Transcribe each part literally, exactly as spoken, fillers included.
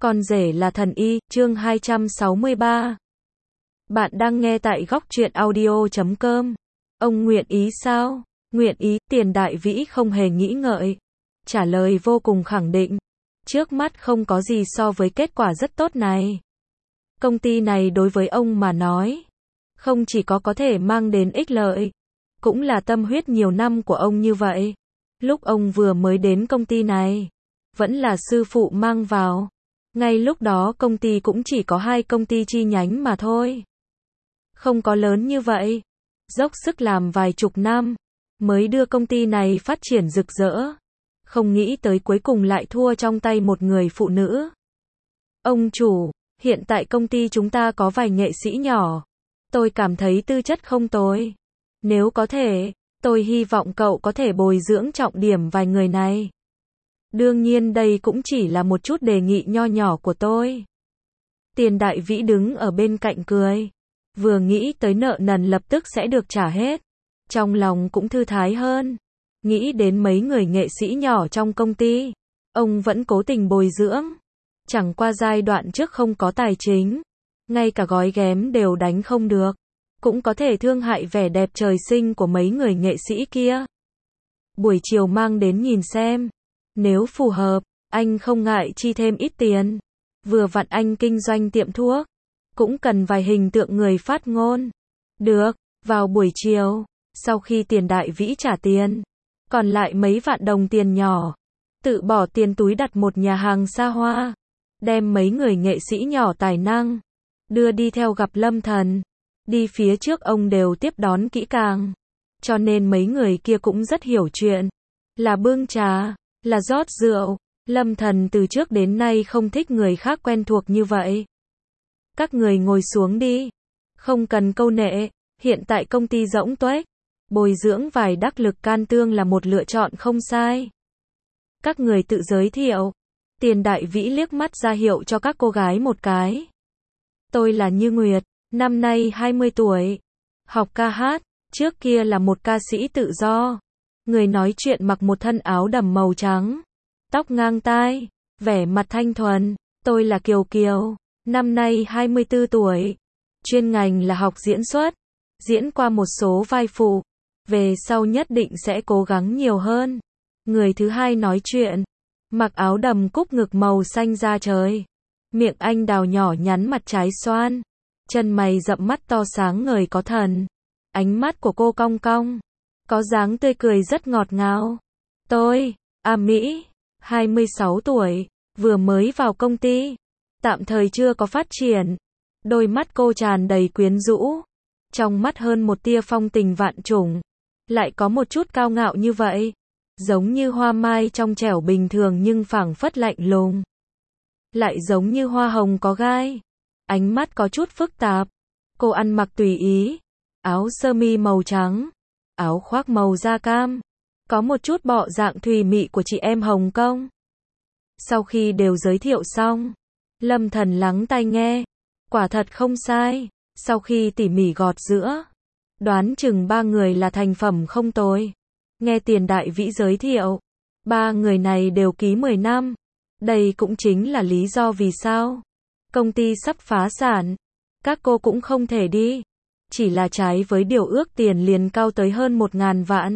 Con rể là thần y, chương hai trăm sáu mươi ba. Bạn đang nghe tại góc truyện audio chấm com. Ông nguyện ý sao? Nguyện ý, Tiền Đại Vĩ không hề nghĩ ngợi. Trả lời vô cùng khẳng định. Trước mắt không có gì so với kết quả rất tốt này. Công ty này đối với ông mà nói, không chỉ có có thể mang đến ích lợi, cũng là tâm huyết nhiều năm của ông như vậy. Lúc ông vừa mới đến công ty này, vẫn là sư phụ mang vào. Ngay lúc đó công ty cũng chỉ có hai công ty chi nhánh mà thôi. Không có lớn như vậy. Dốc sức làm vài chục năm, mới đưa công ty này phát triển rực rỡ. Không nghĩ tới cuối cùng lại thua trong tay một người phụ nữ. Ông chủ, hiện tại công ty chúng ta có vài nghệ sĩ nhỏ. Tôi cảm thấy tư chất không tồi. Nếu có thể, tôi hy vọng cậu có thể bồi dưỡng trọng điểm vài người này. Đương nhiên đây cũng chỉ là một chút đề nghị nho nhỏ của tôi. Tiền Đại Vĩ đứng ở bên cạnh cười. Vừa nghĩ tới nợ nần lập tức sẽ được trả hết. Trong lòng cũng thư thái hơn. Nghĩ đến mấy người nghệ sĩ nhỏ trong công ty. Ông vẫn cố tình bồi dưỡng. Chẳng qua giai đoạn trước không có tài chính. Ngay cả gói ghém đều đánh không được. Cũng có thể thương hại vẻ đẹp trời sinh của mấy người nghệ sĩ kia. Buổi chiều mang đến nhìn xem. Nếu phù hợp, anh không ngại chi thêm ít tiền. Vừa vặn anh kinh doanh tiệm thuốc, cũng cần vài hình tượng người phát ngôn. Được, vào buổi chiều, sau khi Tiền Đại Vĩ trả tiền, còn lại mấy vạn đồng tiền nhỏ, tự bỏ tiền túi đặt một nhà hàng xa hoa, đem mấy người nghệ sĩ nhỏ tài năng, đưa đi theo gặp Lâm Thần. Đi phía trước ông đều tiếp đón kỹ càng, cho nên mấy người kia cũng rất hiểu chuyện. Là bưng trà, là rót rượu. Lâm Thần từ trước đến nay không thích người khác quen thuộc như vậy. Các người ngồi xuống đi. Không cần câu nệ, hiện tại công ty rỗng tuếch. Bồi dưỡng vài đắc lực can tương là một lựa chọn không sai. Các người tự giới thiệu. Tiền Đại Vĩ liếc mắt ra hiệu cho các cô gái một cái. Tôi là Như Nguyệt, năm nay hai mươi tuổi. Học ca hát, trước kia là một ca sĩ tự do. Người nói chuyện mặc một thân áo đầm màu trắng, tóc ngang tai, vẻ mặt thanh thuần. Tôi là Kiều Kiều, năm nay hai mươi tư tuổi. Chuyên ngành là học diễn xuất, diễn qua một số vai phụ. Về sau nhất định sẽ cố gắng nhiều hơn. Người thứ hai nói chuyện, mặc áo đầm cúc ngực màu xanh da trời. Miệng anh đào nhỏ nhắn, mặt trái xoan. Chân mày rậm, mắt to sáng ngời có thần. Ánh mắt của cô cong cong, có dáng tươi cười rất ngọt ngào. Tôi, A Mỹ, hai mươi sáu tuổi, vừa mới vào công ty, tạm thời chưa có phát triển. Đôi mắt cô tràn đầy quyến rũ, trong mắt hơn một tia phong tình vạn trùng, lại có một chút cao ngạo như vậy, giống như hoa mai trong trẻo bình thường nhưng phảng phất lạnh lùng, lại giống như hoa hồng có gai. Ánh mắt có chút phức tạp. Cô ăn mặc tùy ý, áo sơ mi màu trắng, áo khoác màu da cam, có một chút bộ dạng thùy mị của chị em Hồng Kông. Sau khi đều giới thiệu xong, Lâm Thần lắng tai nghe, quả thật không sai. Sau khi tỉ mỉ gọt giữa, đoán chừng ba người là thành phẩm không tồi. Nghe Tiền Đại Vĩ giới thiệu, ba người này đều ký mười năm. Đây cũng chính là lý do vì sao công ty sắp phá sản, các cô cũng không thể đi. Chỉ là trái với điều ước tiền liền cao tới hơn một ngàn vạn.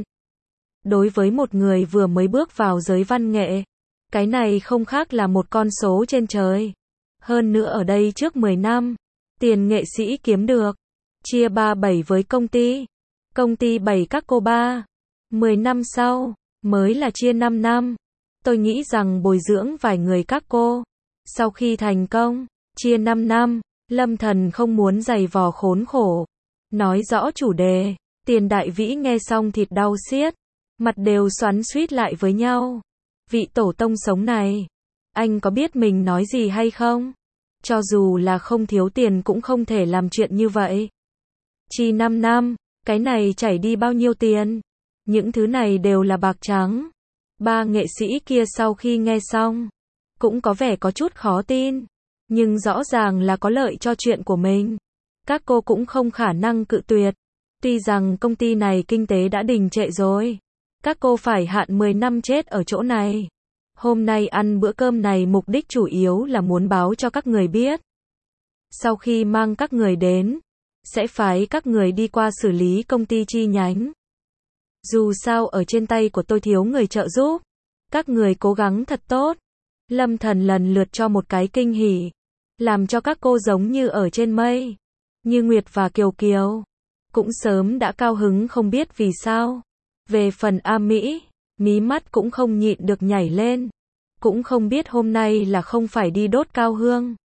Đối với một người vừa mới bước vào giới văn nghệ, cái này không khác là một con số trên trời. Hơn nữa ở đây trước mười năm, tiền nghệ sĩ kiếm được, chia ba bảy với công ty. Công ty bảy các cô ba. mười năm sau, mới là chia năm năm. Tôi nghĩ rằng bồi dưỡng vài người các cô, sau khi thành công, chia năm năm, Lâm Thần không muốn giày vò khốn khổ. Nói rõ chủ đề, Tiền Đại Vĩ nghe xong thịt đau xiết, mặt đều xoắn xuýt lại với nhau. Vị tổ tông sống này, anh có biết mình nói gì hay không? Cho dù là không thiếu tiền cũng không thể làm chuyện như vậy. Chi năm năm, cái này chảy đi bao nhiêu tiền? Những thứ này đều là bạc trắng. Ba nghệ sĩ kia sau khi nghe xong, cũng có vẻ có chút khó tin. Nhưng rõ ràng là có lợi cho chuyện của mình. Các cô cũng không khả năng cự tuyệt. Tuy rằng công ty này kinh tế đã đình trệ rồi, các cô phải hạn mười năm chết ở chỗ này. Hôm nay ăn bữa cơm này mục đích chủ yếu là muốn báo cho các người biết. Sau khi mang các người đến, sẽ phái các người đi qua xử lý công ty chi nhánh. Dù sao ở trên tay của tôi thiếu người trợ giúp. Các người cố gắng thật tốt. Lâm Thần lần lượt cho một cái kinh hỉ. Làm cho các cô giống như ở trên mây. Như Nguyệt và Kiều Kiều. Cũng sớm đã cao hứng không biết vì sao. Về phần A Mỹ, mí mắt cũng không nhịn được nhảy lên. Cũng không biết hôm nay là không phải đi đốt cao hương.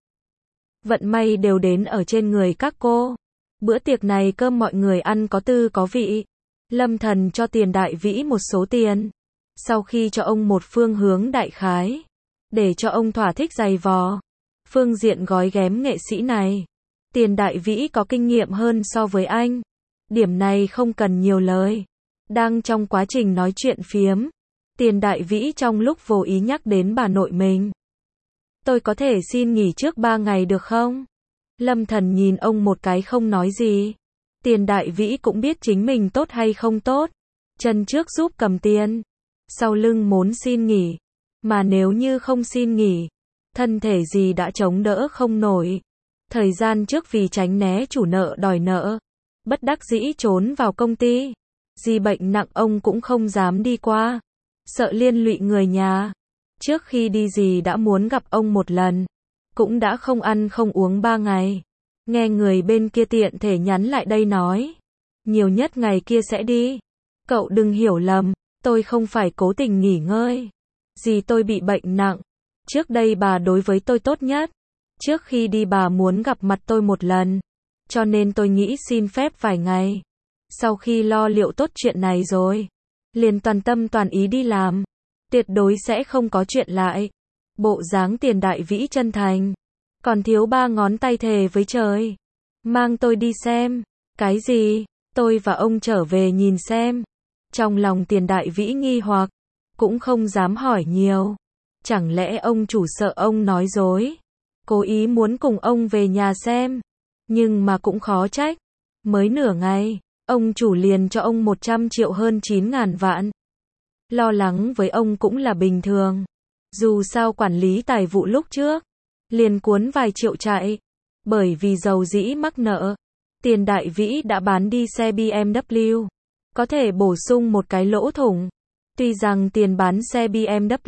Vận may đều đến ở trên người các cô. Bữa tiệc này cơm mọi người ăn có tư có vị. Lâm Thần cho Tiền Đại Vĩ một số tiền. Sau khi cho ông một phương hướng đại khái, để cho ông thỏa thích giày vò. Phương diện gói ghém nghệ sĩ này, Tiền Đại Vĩ có kinh nghiệm hơn so với anh. Điểm này không cần nhiều lời. Đang trong quá trình nói chuyện phiếm, Tiền Đại Vĩ trong lúc vô ý nhắc đến bà nội mình. Tôi có thể xin nghỉ trước ba ngày được không? Lâm Thần nhìn ông một cái không nói gì. Tiền Đại Vĩ cũng biết chính mình tốt hay không tốt. Chân trước giúp cầm tiền, sau lưng muốn xin nghỉ. Mà nếu như không xin nghỉ, thân thể gì đã chống đỡ không nổi. Thời gian trước vì tránh né chủ nợ đòi nợ, bất đắc dĩ trốn vào công ty. Gì bệnh nặng ông cũng không dám đi qua, sợ liên lụy người nhà. Trước khi đi gì đã muốn gặp ông một lần, cũng đã không ăn không uống ba ngày. Nghe người bên kia tiện thể nhắn lại đây nói, nhiều nhất ngày kia sẽ đi. Cậu đừng hiểu lầm, tôi không phải cố tình nghỉ ngơi. Dì tôi bị bệnh nặng. Trước đây bà đối với tôi tốt nhất. Trước khi đi bà muốn gặp mặt tôi một lần. Cho nên tôi nghĩ xin phép vài ngày. Sau khi lo liệu tốt chuyện này rồi, liền toàn tâm toàn ý đi làm. Tuyệt đối sẽ không có chuyện lại. Bộ dáng Tiền Đại Vĩ chân thành. Còn thiếu ba ngón tay thề với trời. Mang tôi đi xem. Cái gì? Tôi và ông trở về nhìn xem. Trong lòng Tiền Đại Vĩ nghi hoặc, cũng không dám hỏi nhiều. Chẳng lẽ ông chủ sợ ông nói dối, cố ý muốn cùng ông về nhà xem. Nhưng mà cũng khó trách. Mới nửa ngày, ông chủ liền cho ông một trăm triệu hơn chín ngàn vạn. Lo lắng với ông cũng là bình thường. Dù sao quản lý tài vụ lúc trước, liền cuốn vài triệu chạy. Bởi vì giàu dĩ mắc nợ, Tiền Đại Vĩ đã bán đi xe bê em vê, có thể bổ sung một cái lỗ thủng. Tuy rằng tiền bán xe bê em vê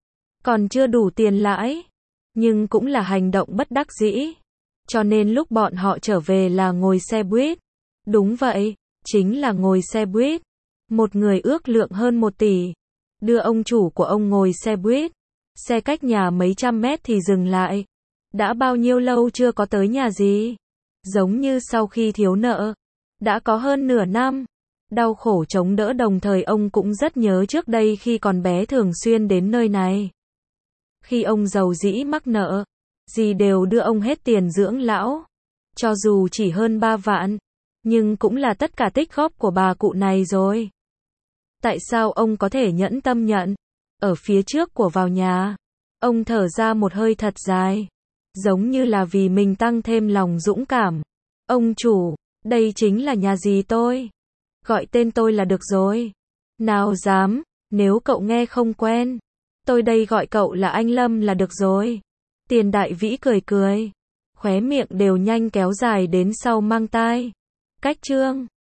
còn chưa đủ tiền lãi, nhưng cũng là hành động bất đắc dĩ. Cho nên lúc bọn họ trở về là ngồi xe buýt. Đúng vậy, chính là ngồi xe buýt. Một người ước lượng hơn một tỷ. Đưa ông chủ của ông ngồi xe buýt. Xe cách nhà mấy trăm mét thì dừng lại. Đã bao nhiêu lâu chưa có tới nhà gì? Giống như sau khi thiếu nợ. Đã có hơn nửa năm. Đau khổ chống đỡ, đồng thời ông cũng rất nhớ trước đây khi còn bé thường xuyên đến nơi này. Khi ông giàu dĩ mắc nợ, dì đều đưa ông hết tiền dưỡng lão. Cho dù chỉ hơn ba vạn, nhưng cũng là tất cả tích góp của bà cụ này rồi. Tại sao ông có thể nhẫn tâm nhận? Ở phía trước của vào nhà, ông thở ra một hơi thật dài. Giống như là vì mình tăng thêm lòng dũng cảm. Ông chủ, đây chính là nhà dì tôi. Gọi tên tôi là được rồi. Nào dám, nếu cậu nghe không quen, tôi đây gọi cậu là anh Lâm là được rồi. Tiền Đại Vĩ cười cười, khóe miệng đều nhanh kéo dài đến sau mang tai. Cách chương